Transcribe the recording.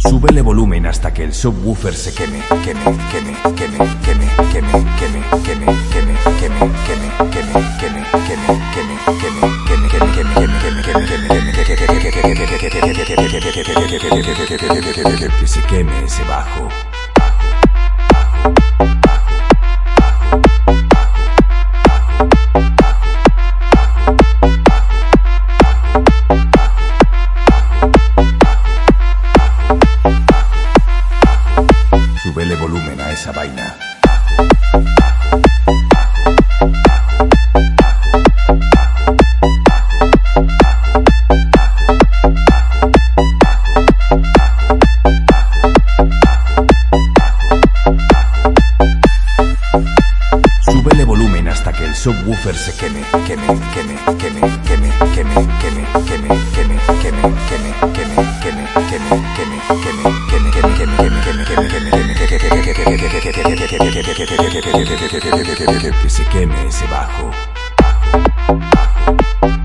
Súbele volumen hasta que el subwoofer se queme, queme, queme, queme, queme, queme, queme, queme, queme, queme, queme, queme, queme, queme, queme, queme, queme, que se queme ese bajo. Súbele volumen a esa vaina. Súbele volumen hasta que el subwoofer se queme, queme, queme, queme, queme, queme, queme, queme, queme, queme, queme, queme, queme, queme, queme, queme, que se queme ese bajo.